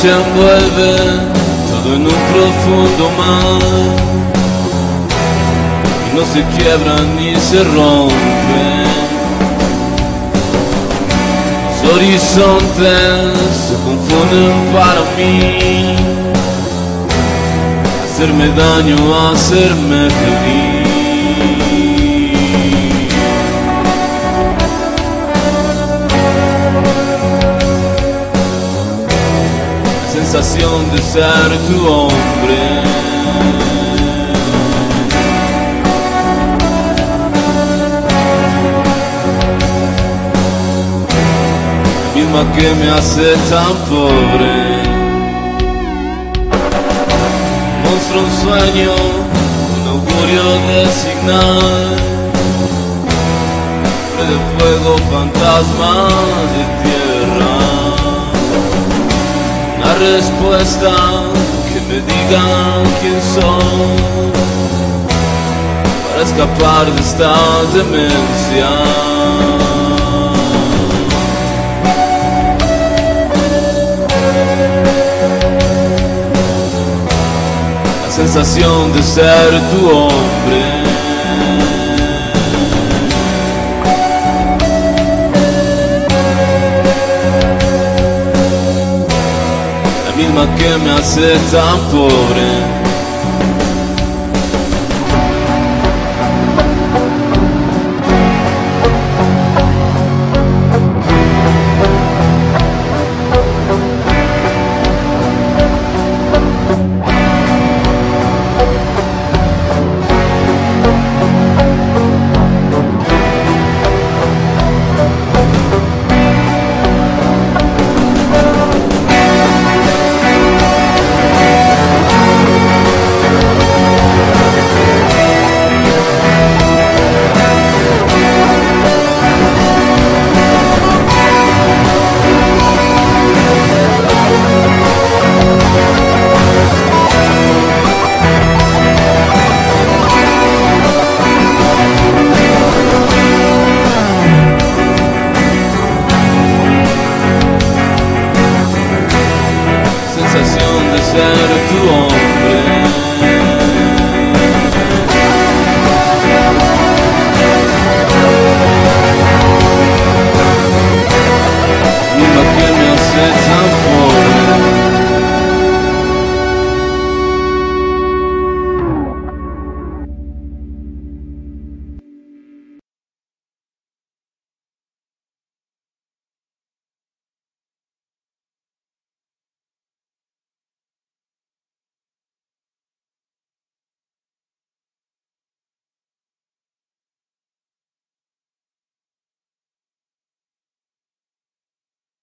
noche envuelve todo en un profundo mar y no se quiebra ni se rompe. Los horizontes se confunden para mí, hacerme daño, hacerme feliz. Sensación de ser tu hombre, la misma que me hace tan pobre. Monstruo, un sueño, un augurio designal, de fuego, fantasma de tierra. Una respuesta que me diga quién soy, para escapar de esta demencia. La sensación de ser tu hombre, que me hace tan pobre.